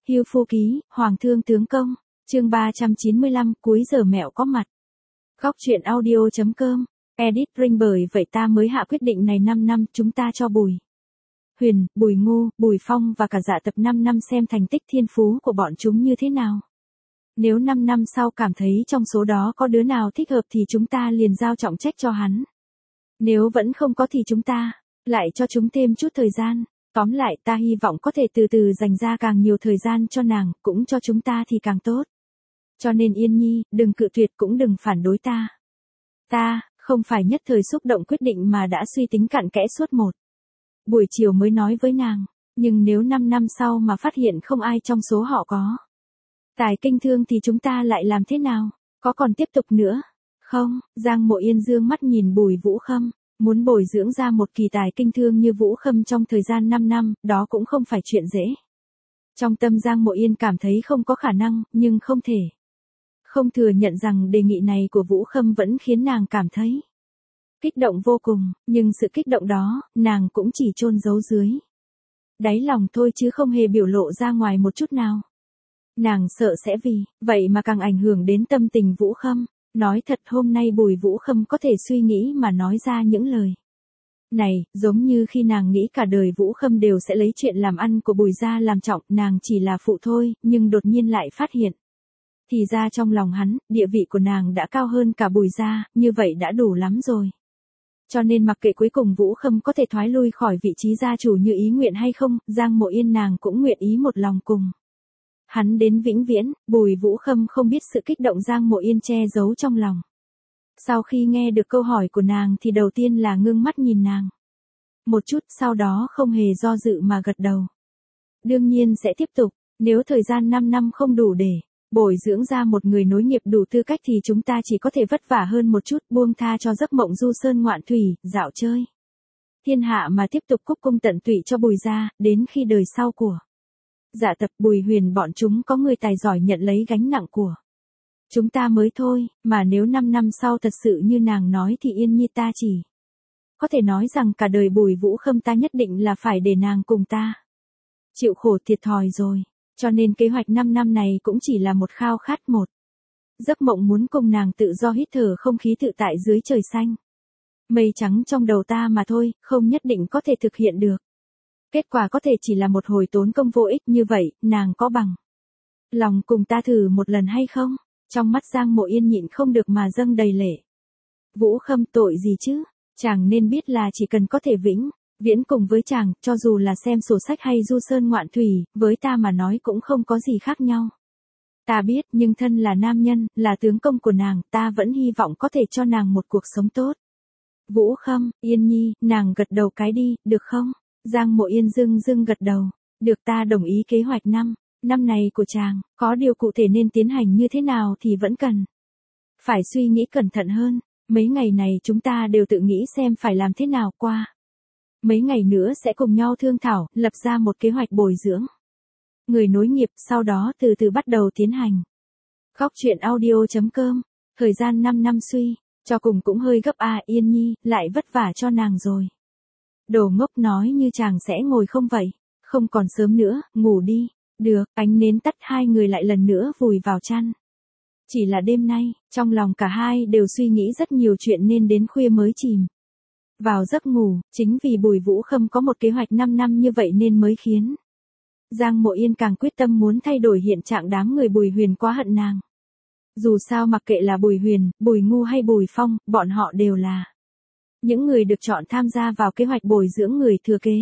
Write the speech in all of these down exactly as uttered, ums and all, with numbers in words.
Hưu Phu Ký, Hoàng thương tướng công, chương ba trăm chín mươi lăm, cuối giờ mẹo có mặt. Góc truyện audio.com, edit Ring bởi vậy ta mới hạ quyết định này năm năm chúng ta cho Bùi Huyền, Bùi Ngu, Bùi Phong và cả Dạ Tập năm năm xem thành tích thiên phú của bọn chúng như thế nào. Nếu năm năm sau cảm thấy trong số đó có đứa nào thích hợp thì chúng ta liền giao trọng trách cho hắn. Nếu vẫn không có thì chúng ta lại cho chúng thêm chút thời gian. Tóm lại ta hy vọng có thể từ từ dành ra càng nhiều thời gian cho nàng, cũng cho chúng ta thì càng tốt. Cho nên Yên Nhi, đừng cự tuyệt cũng đừng phản đối ta. Ta, không phải nhất thời xúc động quyết định mà đã suy tính cặn kẽ suốt một buổi chiều mới nói với nàng. Nhưng nếu năm năm sau mà phát hiện không ai trong số họ có tài kinh thương thì chúng ta lại làm thế nào? Có còn tiếp tục nữa? Không, Giang Mộ Yên dương mắt nhìn Bùi Vũ Khâm. Muốn bồi dưỡng ra một kỳ tài kinh thương như Vũ Khâm trong thời gian năm năm, đó cũng không phải chuyện dễ. Trong tâm Giang Mộ Yên cảm thấy không có khả năng, nhưng không thể không thừa nhận rằng đề nghị này của Vũ Khâm vẫn khiến nàng cảm thấy kích động vô cùng, nhưng sự kích động đó, nàng cũng chỉ chôn giấu dưới đáy lòng thôi chứ không hề biểu lộ ra ngoài một chút nào. Nàng sợ sẽ vì vậy mà càng ảnh hưởng đến tâm tình Vũ Khâm. Nói thật hôm nay Bùi Vũ Khâm có thể suy nghĩ mà nói ra những lời này, giống như khi nàng nghĩ cả đời Vũ Khâm đều sẽ lấy chuyện làm ăn của Bùi gia làm trọng, nàng chỉ là phụ thôi, nhưng đột nhiên lại phát hiện. Thì ra trong lòng hắn, địa vị của nàng đã cao hơn cả Bùi gia, như vậy đã đủ lắm rồi. Cho nên mặc kệ cuối cùng Vũ Khâm có thể thoái lui khỏi vị trí gia chủ như ý nguyện hay không, Giang Mộ Yên nàng cũng nguyện ý một lòng cùng hắn đến vĩnh viễn. Bùi Vũ Khâm không biết sự kích động Giang Mộ Yên che giấu trong lòng. Sau khi nghe được câu hỏi của nàng thì đầu tiên là ngưng mắt nhìn nàng một chút, sau đó không hề do dự mà gật đầu. Đương nhiên sẽ tiếp tục, nếu thời gian năm năm không đủ để bồi dưỡng ra một người nối nghiệp đủ tư cách thì chúng ta chỉ có thể vất vả hơn một chút, buông tha cho giấc mộng du sơn ngoạn thủy, dạo chơi thiên hạ mà tiếp tục cúc cung tận tụy cho Bùi gia, đến khi đời sau của Dạ Tập, Bùi Huyền bọn chúng có người tài giỏi nhận lấy gánh nặng của chúng ta mới thôi, mà nếu năm năm sau thật sự như nàng nói thì Yên Nhi ta chỉ có thể nói rằng cả đời Bùi Vũ Khâm ta nhất định là phải để nàng cùng ta chịu khổ thiệt thòi rồi. Cho nên kế hoạch năm năm này cũng chỉ là một khao khát, một giấc mộng muốn cùng nàng tự do hít thở không khí tự tại dưới trời xanh mây trắng trong đầu ta mà thôi, không nhất định có thể thực hiện được. Kết quả có thể chỉ là một hồi tốn công vô ích. Như vậy, nàng có bằng lòng cùng ta thử một lần hay không? Trong mắt Giang Mộ Yên nhịn không được mà dâng đầy lệ. Vũ Khâm tội gì chứ? Chàng nên biết là chỉ cần có thể vĩnh viễn cùng với chàng, cho dù là xem sổ sách hay du sơn ngoạn thủy, với ta mà nói cũng không có gì khác nhau. Ta biết, nhưng thân là nam nhân, là tướng công của nàng, ta vẫn hy vọng có thể cho nàng một cuộc sống tốt. Vũ Khâm, Yên Nhi, nàng gật đầu cái đi, được không? Giang Mộ Yên dưng dưng gật đầu. Được, ta đồng ý kế hoạch năm năm này của chàng, có điều cụ thể nên tiến hành như thế nào thì vẫn cần phải suy nghĩ cẩn thận hơn. Mấy ngày này chúng ta đều tự nghĩ xem phải làm thế nào, qua mấy ngày nữa sẽ cùng nhau thương thảo, lập ra một kế hoạch bồi dưỡng người nối nghiệp, sau đó từ từ bắt đầu tiến hành. Góc truyện audio.com, thời gian năm năm suy cho cùng cũng hơi gấp à. Yên Nhi, lại vất vả cho nàng rồi. Đồ ngốc, nói như chàng sẽ ngồi không vậy? Không còn sớm nữa, ngủ đi. Được, ánh nến tắt, hai người lại lần nữa vùi vào chăn. Chỉ là đêm nay, trong lòng cả hai đều suy nghĩ rất nhiều chuyện nên đến khuya mới chìm vào giấc ngủ. Chính vì Bùi Vũ Khâm có một kế hoạch năm năm như vậy nên mới khiến Giang Mộ Yên càng quyết tâm muốn thay đổi hiện trạng đám người Bùi Huyền quá hận nàng. Dù sao mặc kệ là Bùi Huyền, Bùi Ngu hay Bùi Phong, bọn họ đều là những người được chọn tham gia vào kế hoạch bồi dưỡng người thừa kế.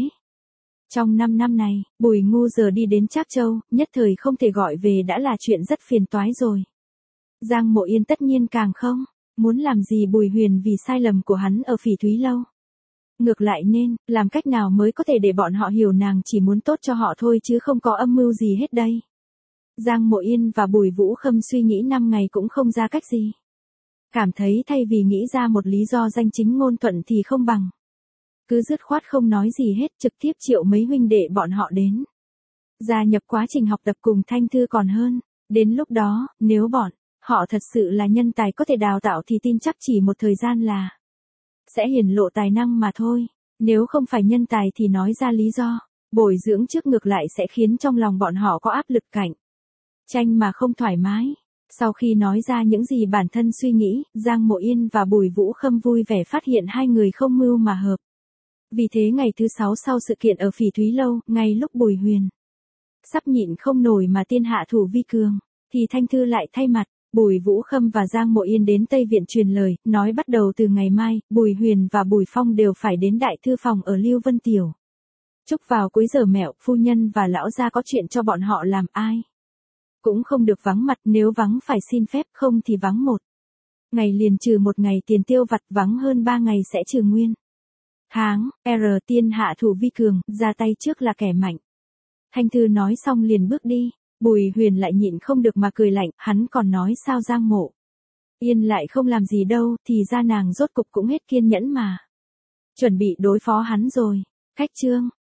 Trong năm năm này, Bùi Ngu giờ đi đến Trác Châu, nhất thời không thể gọi về đã là chuyện rất phiền toái rồi. Giang Mộ Yên tất nhiên càng không muốn làm gì Bùi Huyền vì sai lầm của hắn ở Phỉ Thúy Lâu. Ngược lại nên, làm cách nào mới có thể để bọn họ hiểu nàng chỉ muốn tốt cho họ thôi chứ không có âm mưu gì hết đây. Giang Mộ Yên và Bùi Vũ Khâm suy nghĩ năm ngày cũng không ra cách gì. Cảm thấy thay vì nghĩ ra một lý do danh chính ngôn thuận thì không bằng cứ dứt khoát không nói gì hết, trực tiếp triệu mấy huynh đệ bọn họ đến gia nhập quá trình học tập cùng Thanh Thư còn hơn. Đến lúc đó, nếu bọn họ thật sự là nhân tài có thể đào tạo thì tin chắc chỉ một thời gian là sẽ hiển lộ tài năng mà thôi. Nếu không phải nhân tài thì nói ra lý do Bồi dưỡng trước ngược lại sẽ khiến trong lòng bọn họ có áp lực cạnh tranh mà không thoải mái. Sau khi nói ra những gì bản thân suy nghĩ, Giang Mộ Yên và Bùi Vũ Khâm vui vẻ phát hiện hai người không mưu mà hợp. Vì thế ngày thứ sáu sau sự kiện ở Phỉ Thúy Lâu, ngay lúc Bùi Huyền sắp nhịn không nổi mà tiên hạ thủ vi cường, thì Thanh Thư lại thay mặt. Bùi Vũ Khâm và Giang Mộ Yên đến Tây Viện truyền lời, nói bắt đầu từ ngày mai, Bùi Huyền và Bùi Phong đều phải đến đại thư phòng ở Lưu Vân Tiểu. Chúc vào cuối giờ mẹo, phu nhân và lão gia có chuyện cho bọn họ làm, ai cũng không được vắng mặt, nếu vắng phải xin phép, không thì vắng một ngày liền trừ một ngày tiền tiêu vặt, vắng hơn ba ngày sẽ trừ nguyên tháng. R tiên hạ thủ vi cường, ra tay trước là kẻ mạnh. Thanh Thư nói xong liền bước đi. Bùi Huyền lại nhịn không được mà cười lạnh, hắn còn nói sao Giang Mộ Yên lại không làm gì đâu, thì ra nàng rốt cục cũng hết kiên nhẫn mà chuẩn bị đối phó hắn rồi. Khách chương